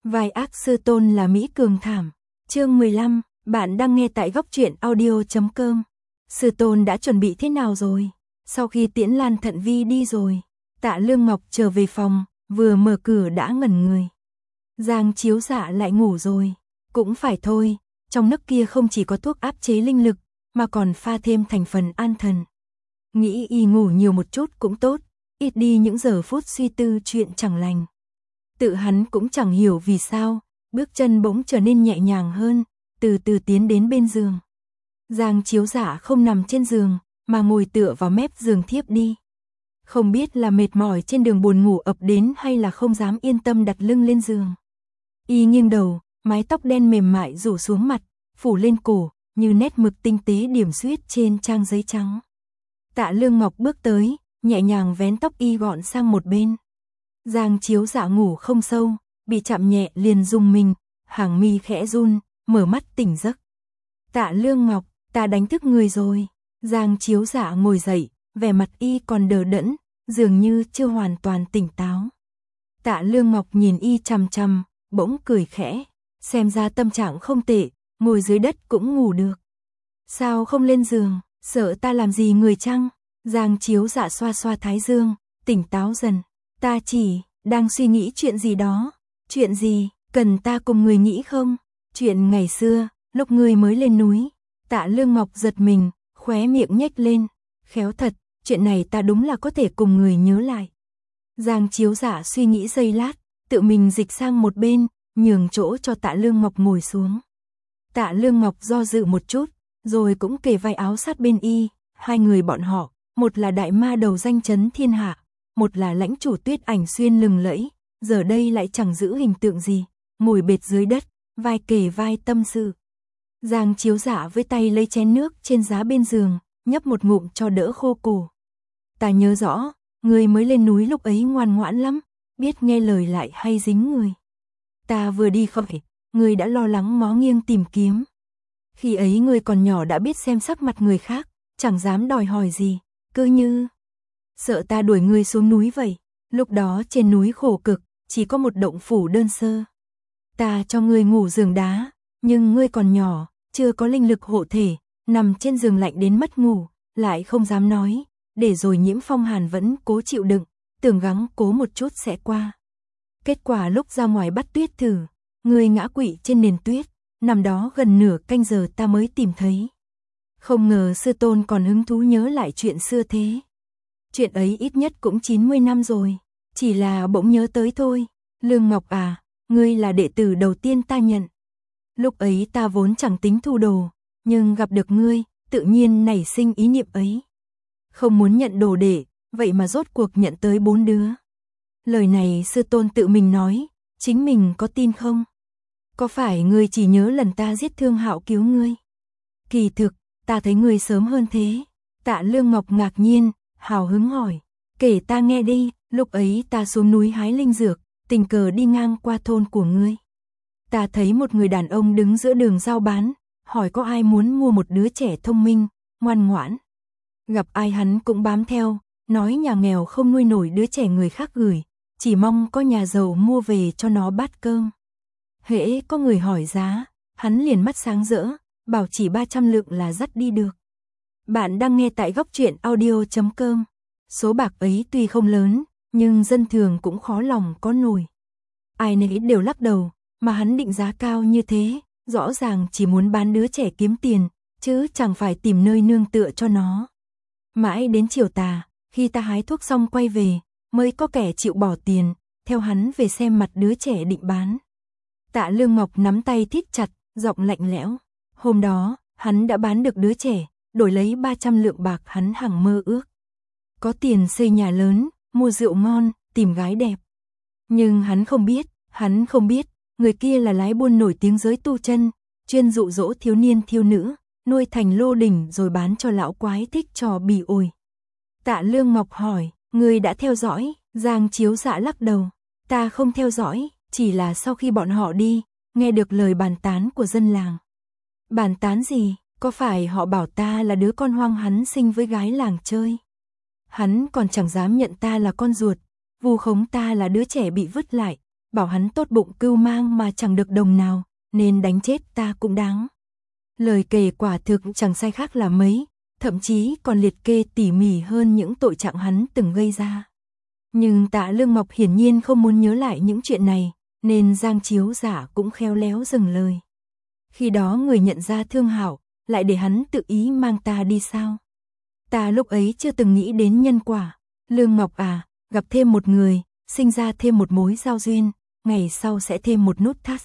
Vai ác sư tôn là Mỹ Cường thảm. Chương 15, bạn đang nghe tại góc truyện audio.com. Sư tôn đã chuẩn bị thế nào rồi? Sau khi tiễn Lan Thận Vi đi rồi, Tạ Lương Ngọc trở về phòng, vừa mở cửa đã ngẩn người. Giang Chiếu Dạ lại ngủ rồi. Cũng phải thôi, trong nước kia không chỉ có thuốc áp chế linh lực, mà còn pha thêm thành phần an thần. Nghĩ y ngủ nhiều một chút cũng tốt, ít đi những giờ phút suy tư chuyện chẳng lành. Tự hắn cũng chẳng hiểu vì sao, bước chân bỗng trở nên nhẹ nhàng hơn, từ từ tiến đến bên giường. Giang Chiếu Dạ không nằm trên giường, mà ngồi tựa vào mép giường thiếp đi. Không biết là mệt mỏi trên đường buồn ngủ ập đến hay là không dám yên tâm đặt lưng lên giường. Y nghiêng đầu, mái tóc đen mềm mại rủ xuống mặt, phủ lên cổ, như nét mực tinh tế điểm xuyết trên trang giấy trắng. Tạ Lương Ngọc bước tới, nhẹ nhàng vén tóc y gọn sang một bên. Giang Chiếu Dạ ngủ không sâu, bị chạm nhẹ liền rung mình, hàng mi khẽ run, mở mắt tỉnh giấc. Tạ Lương Ngọc, ta đánh thức người rồi. Giang Chiếu Dạ ngồi dậy, vẻ mặt y còn đờ đẫn, dường như chưa hoàn toàn tỉnh táo. Tạ Lương Ngọc nhìn y chằm chằm, bỗng cười khẽ, xem ra tâm trạng không tệ, ngồi dưới đất cũng ngủ được. Sao không lên giường, sợ ta làm gì người chăng? Giang Chiếu Dạ xoa xoa thái dương, tỉnh táo dần. Ta chỉ đang suy nghĩ chuyện gì đó. Chuyện gì, cần ta cùng người nghĩ không? Chuyện ngày xưa, lúc người mới lên núi. Tạ Lương Ngọc giật mình, khóe miệng nhếch lên. Khéo thật, chuyện này ta đúng là có thể cùng người nhớ lại. Giang Chiếu Dạ suy nghĩ giây lát, tự mình dịch sang một bên, nhường chỗ cho Tạ Lương Ngọc ngồi xuống. Tạ Lương Ngọc do dự một chút, rồi cũng kề vai áo sát bên y. Hai người bọn họ, một là đại ma đầu danh chấn thiên hạ, một là lãnh chủ Tuyết Ảnh Xuyên lừng lẫy, giờ đây lại chẳng giữ hình tượng gì, ngồi bệt dưới đất, vai kề vai tâm sự. Giang Chiếu Dạ với tay lấy chén nước trên giá bên giường, nhấp một ngụm cho đỡ khô cổ. Ta nhớ rõ, người mới lên núi lúc ấy ngoan ngoãn lắm, biết nghe lời lại hay dính người. Ta vừa đi khỏi, người đã lo lắng ngó nghiêng tìm kiếm. Khi ấy người còn nhỏ đã biết xem sắc mặt người khác, chẳng dám đòi hỏi gì, cứ như sợ ta đuổi người xuống núi vậy. Lúc đó trên núi khổ cực, chỉ có một động phủ đơn sơ. Ta cho ngươi ngủ giường đá, nhưng ngươi còn nhỏ, chưa có linh lực hộ thể, nằm trên giường lạnh đến mất ngủ, lại không dám nói, để rồi nhiễm phong hàn vẫn cố chịu đựng, tưởng gắng cố một chút sẽ qua. Kết quả lúc ra ngoài bắt tuyết thử, ngươi ngã quỵ trên nền tuyết, nằm đó gần nửa canh giờ ta mới tìm thấy. Không ngờ sư tôn còn hứng thú nhớ lại chuyện xưa thế. Chuyện ấy ít nhất cũng 90 năm rồi, chỉ là bỗng nhớ tới thôi. Lương Ngọc à, ngươi là đệ tử đầu tiên ta nhận. Lúc ấy ta vốn chẳng tính thu đồ, nhưng gặp được ngươi, tự nhiên nảy sinh ý niệm ấy. Không muốn nhận đồ đệ, vậy mà rốt cuộc nhận tới 4 đứa. Lời này sư tôn tự mình nói, chính mình có tin không? Có phải ngươi chỉ nhớ lần ta giết Thương Hạo cứu ngươi? Kỳ thực, ta thấy ngươi sớm hơn thế. Tạ Lương Ngọc ngạc nhiên, hào hứng hỏi, kể ta nghe đi. Lúc ấy ta xuống núi hái linh dược, tình cờ đi ngang qua thôn của ngươi. Ta thấy một người đàn ông đứng giữa đường giao bán, hỏi có ai muốn mua một đứa trẻ thông minh, ngoan ngoãn. Gặp ai hắn cũng bám theo, nói nhà nghèo không nuôi nổi đứa trẻ người khác gửi, chỉ mong có nhà giàu mua về cho nó bát cơm. Hễ có người hỏi giá, hắn liền mắt sáng rỡ, bảo chỉ 300 lượng là dắt đi được. Bạn đang nghe tại góc truyện audio.com. Số bạc ấy tuy không lớn, nhưng dân thường cũng khó lòng có nổi. Ai nấy đều lắc đầu, mà hắn định giá cao như thế, rõ ràng chỉ muốn bán đứa trẻ kiếm tiền, chứ chẳng phải tìm nơi nương tựa cho nó. Mãi đến chiều tà, khi ta hái thuốc xong quay về, mới có kẻ chịu bỏ tiền, theo hắn về xem mặt đứa trẻ định bán. Tạ Lương Ngọc nắm tay thít chặt, giọng lạnh lẽo. Hôm đó, hắn đã bán được đứa trẻ, đổi lấy 300 lượng bạc hắn hằng mơ ước. Có tiền xây nhà lớn, mua rượu ngon, tìm gái đẹp. Nhưng hắn không biết, người kia là lái buôn nổi tiếng giới tu chân, chuyên dụ dỗ thiếu niên thiếu nữ, nuôi thành lô đỉnh rồi bán cho lão quái thích trò bỉ ổi. Tạ Lương Ngọc hỏi, người đã theo dõi? Giang Chiếu Dạ lắc đầu, ta không theo dõi, chỉ là sau khi bọn họ đi, nghe được lời bàn tán của dân làng. Bàn tán gì? Có phải họ bảo ta là đứa con hoang hắn sinh với gái làng chơi? Hắn còn chẳng dám nhận ta là con ruột, vu khống ta là đứa trẻ bị vứt lại, bảo hắn tốt bụng cưu mang mà chẳng được đồng nào, nên đánh chết ta cũng đáng. Lời kể quả thực chẳng sai khác là mấy, thậm chí còn liệt kê tỉ mỉ hơn những tội trạng hắn từng gây ra. Nhưng Tạ Lương Mộc hiển nhiên không muốn nhớ lại những chuyện này, nên Giang Chiếu Giả cũng khéo léo dừng lời. Khi đó người nhận ra Thương Hạo, lại để hắn tự ý mang ta đi sao? Ta lúc ấy chưa từng nghĩ đến nhân quả. Lương Mộc à, gặp thêm một người, sinh ra thêm một mối giao duyên, ngày sau sẽ thêm một nút thắt.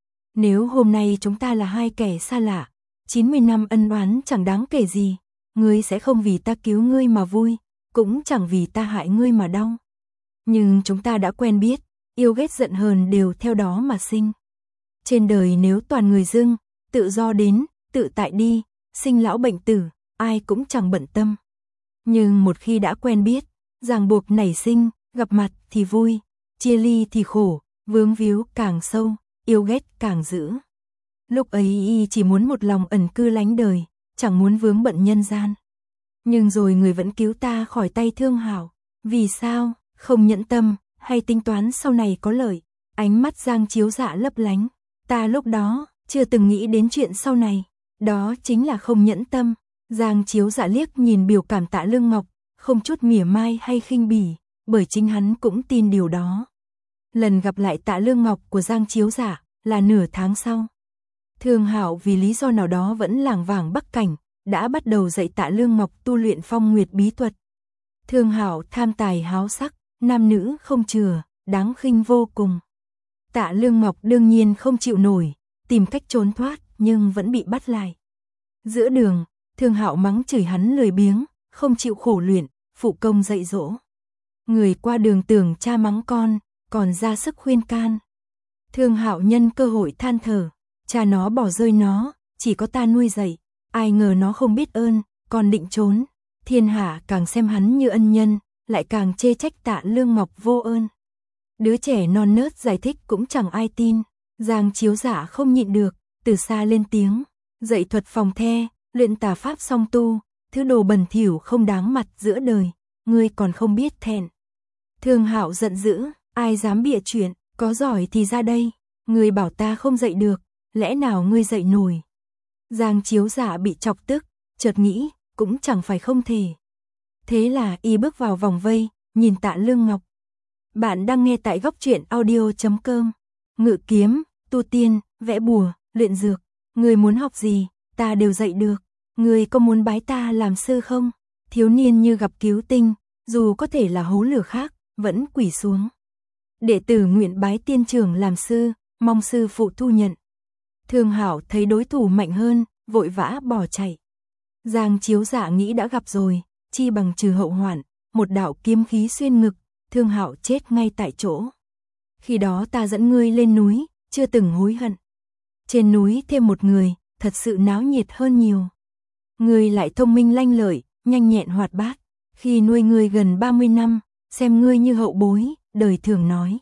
Nếu hôm nay chúng ta là hai kẻ xa lạ, 90 năm ân oán chẳng đáng kể gì, ngươi sẽ không vì ta cứu ngươi mà vui, cũng chẳng vì ta hại ngươi mà đau. Nhưng chúng ta đã quen biết, yêu ghét giận hờn đều theo đó mà sinh. Trên đời nếu toàn người dưng, tự do đến, tự tại đi, sinh lão bệnh tử, ai cũng chẳng bận tâm. Nhưng một khi đã quen biết, ràng buộc nảy sinh, gặp mặt thì vui, chia ly thì khổ, vướng víu càng sâu, yêu ghét càng dữ. Lúc ấy y chỉ muốn một lòng ẩn cư lánh đời, chẳng muốn vướng bận nhân gian. Nhưng rồi người vẫn cứu ta khỏi tay Thương Hạo. Vì sao? Không nhẫn tâm, hay tính toán sau này có lợi? Ánh mắt Giang Chiếu Dạ lấp lánh. Ta lúc đó chưa từng nghĩ đến chuyện sau này. Đó chính là không nhẫn tâm. Giang Chiếu Dạ liếc nhìn biểu cảm Tạ Lương Mộc, không chút mỉa mai hay khinh bỉ, bởi chính hắn cũng tin điều đó. Lần gặp lại Tạ Lương Ngọc của Giang Chiếu Dạ là nửa tháng sau. Thương Hạo vì lý do nào đó vẫn lảng vảng Bắc Cảnh, đã bắt đầu dạy Tạ Lương Ngọc tu luyện phong nguyệt bí thuật. Thương Hạo tham tài háo sắc, nam nữ không chừa, đáng khinh vô cùng. Tạ Lương Ngọc đương nhiên không chịu nổi, tìm cách trốn thoát nhưng vẫn bị bắt lại. Giữa đường, Thương Hạo mắng chửi hắn lười biếng, không chịu khổ luyện, phụ công dạy dỗ. Người qua đường tưởng cha mắng con, còn ra sức khuyên can. Thương Hạo nhân cơ hội than thở, cha nó bỏ rơi nó, chỉ có ta nuôi dạy, ai ngờ nó không biết ơn, còn định trốn. Thiên hạ càng xem hắn như ân nhân, lại càng chê trách Tạ Lương Ngọc vô ơn. Đứa trẻ non nớt giải thích cũng chẳng ai tin. Giang Chiếu Giả không nhịn được, từ xa lên tiếng, dạy thuật phòng the, luyện tà pháp song tu, thứ đồ bẩn thỉu không đáng mặt giữa đời, ngươi còn không biết thẹn. Thương Hạo giận dữ, ai dám bịa chuyện, có giỏi thì ra đây, ngươi bảo ta không dạy được, lẽ nào ngươi dạy nổi? Giang Chiếu Giả bị chọc tức, chợt nghĩ, cũng chẳng phải không thể. Thế là y bước vào vòng vây, nhìn Tạ Lương Ngọc. Bạn đang nghe tại góc truyện audio.com. Ngự kiếm, tu tiên, vẽ bùa, luyện dược, ngươi muốn học gì, ta đều dạy được. Ngươi có muốn bái ta làm sư không? Thiếu niên như gặp cứu tinh, dù có thể là hố lửa khác, vẫn quỳ xuống. Đệ tử nguyện bái tiên trưởng làm sư, mong sư phụ thu nhận. Thương Hạo thấy đối thủ mạnh hơn, vội vã bỏ chạy. Giang Chiếu Dạ nghĩ đã gặp rồi, chi bằng trừ hậu hoạn, một đạo kiếm khí xuyên ngực, Thương Hạo chết ngay tại chỗ. Khi đó ta dẫn ngươi lên núi, chưa từng hối hận. Trên núi thêm một người, thật sự náo nhiệt hơn nhiều. Ngươi lại thông minh lanh lợi, nhanh nhẹn hoạt bát. Khi nuôi ngươi gần 30 năm, xem ngươi như hậu bối, đời thường nói.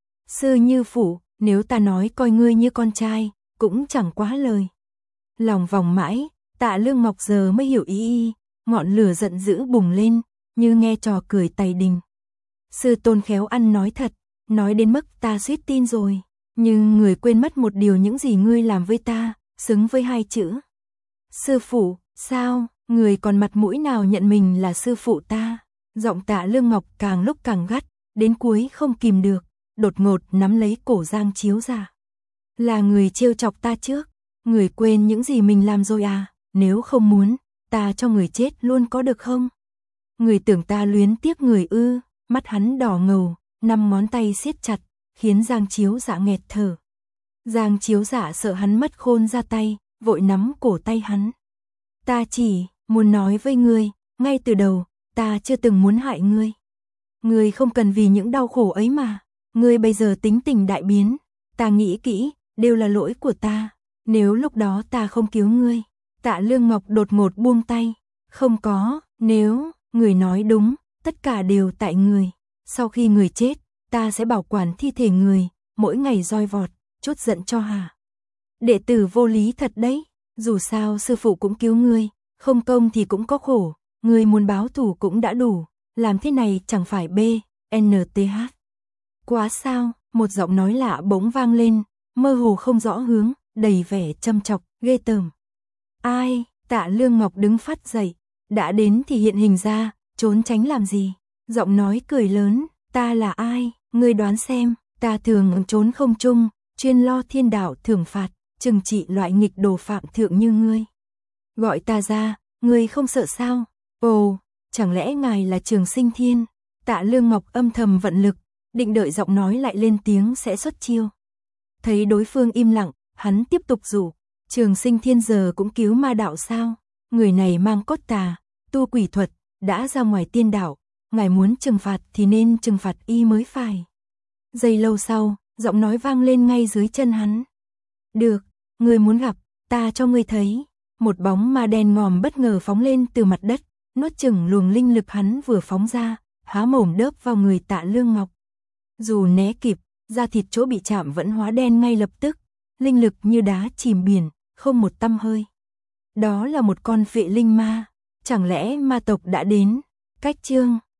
Sư như phụ, nếu ta nói coi ngươi như con trai, cũng chẳng quá lời. Lòng vòng mãi, Tạ Lương Ngọc giờ mới hiểu ý, ngọn lửa giận dữ bùng lên, như nghe trò cười tày đình. Sư tôn khéo ăn nói thật, nói đến mức ta suýt tin rồi, nhưng người quên mất một điều, những gì ngươi làm với ta, xứng với hai chữ. Sư phụ, sao, người còn mặt mũi nào nhận mình là sư phụ ta? Giọng Tạ Lương Ngọc càng lúc càng gắt, đến cuối không kìm được, đột ngột nắm lấy cổ Giang Chiếu Giả. Là người trêu chọc ta trước, người quên những gì mình làm rồi à? Nếu không muốn, ta cho người chết luôn có được không? Người tưởng ta luyến tiếc người ư? Mắt hắn đỏ ngầu, 5 ngón tay siết chặt, khiến Giang Chiếu Dạ nghẹt thở. Giang Chiếu Dạ sợ hắn mất khôn ra tay, vội nắm cổ tay hắn. Ta chỉ muốn nói với ngươi, ngay từ đầu, ta chưa từng muốn hại ngươi. Ngươi không cần vì những đau khổ ấy mà. Ngươi bây giờ tính tình đại biến, ta nghĩ kỹ, đều là lỗi của ta. Nếu lúc đó ta không cứu ngươi. Tạ Lương Ngọc đột ngột buông tay. Không có, nếu, người nói đúng, tất cả đều tại người. Sau khi người chết, ta sẽ bảo quản thi thể người, mỗi ngày roi vọt, chút giận cho hà. Đệ tử vô lý thật đấy, dù sao sư phụ cũng cứu ngươi, không công thì cũng có khổ, ngươi muốn báo thù cũng đã đủ, làm thế này chẳng phải BNTH. Quá sao, một giọng nói lạ bỗng vang lên, mơ hồ không rõ hướng, đầy vẻ châm chọc, ghê tởm. Ai? Tạ Lương Ngọc đứng phắt dậy, đã đến thì hiện hình ra, trốn tránh làm gì? Giọng nói cười lớn, ta là ai? Ngươi đoán xem, ta thường trốn không trung, chuyên lo thiên đạo thưởng phạt, trừng trị loại nghịch đồ phạm thượng như ngươi. Gọi ta ra, ngươi không sợ sao? Ồ, chẳng lẽ ngài là Trường Sinh Thiên? Tạ Lương Ngọc âm thầm vận lực, định đợi giọng nói lại lên tiếng sẽ xuất chiêu. Thấy đối phương im lặng, hắn tiếp tục rủ, Trường Sinh Thiên giờ cũng cứu ma đạo sao? Người này mang cốt tà, tu quỷ thuật, đã ra ngoài tiên đạo, ngài muốn trừng phạt thì nên trừng phạt y mới phải. Giây lâu sau, giọng nói vang lên ngay dưới chân hắn. Được, ngươi muốn gặp, ta cho ngươi thấy. Một bóng ma đen ngòm bất ngờ phóng lên từ mặt đất, nuốt chửng luồng linh lực hắn vừa phóng ra, há mồm đớp vào người Tạ Lương Ngọc. Dù né kịp, da thịt chỗ bị chạm vẫn hóa đen ngay lập tức, linh lực như đá chìm biển, không một tăm hơi. Đó là một con phệ linh ma, chẳng lẽ ma tộc đã đến? Cách chương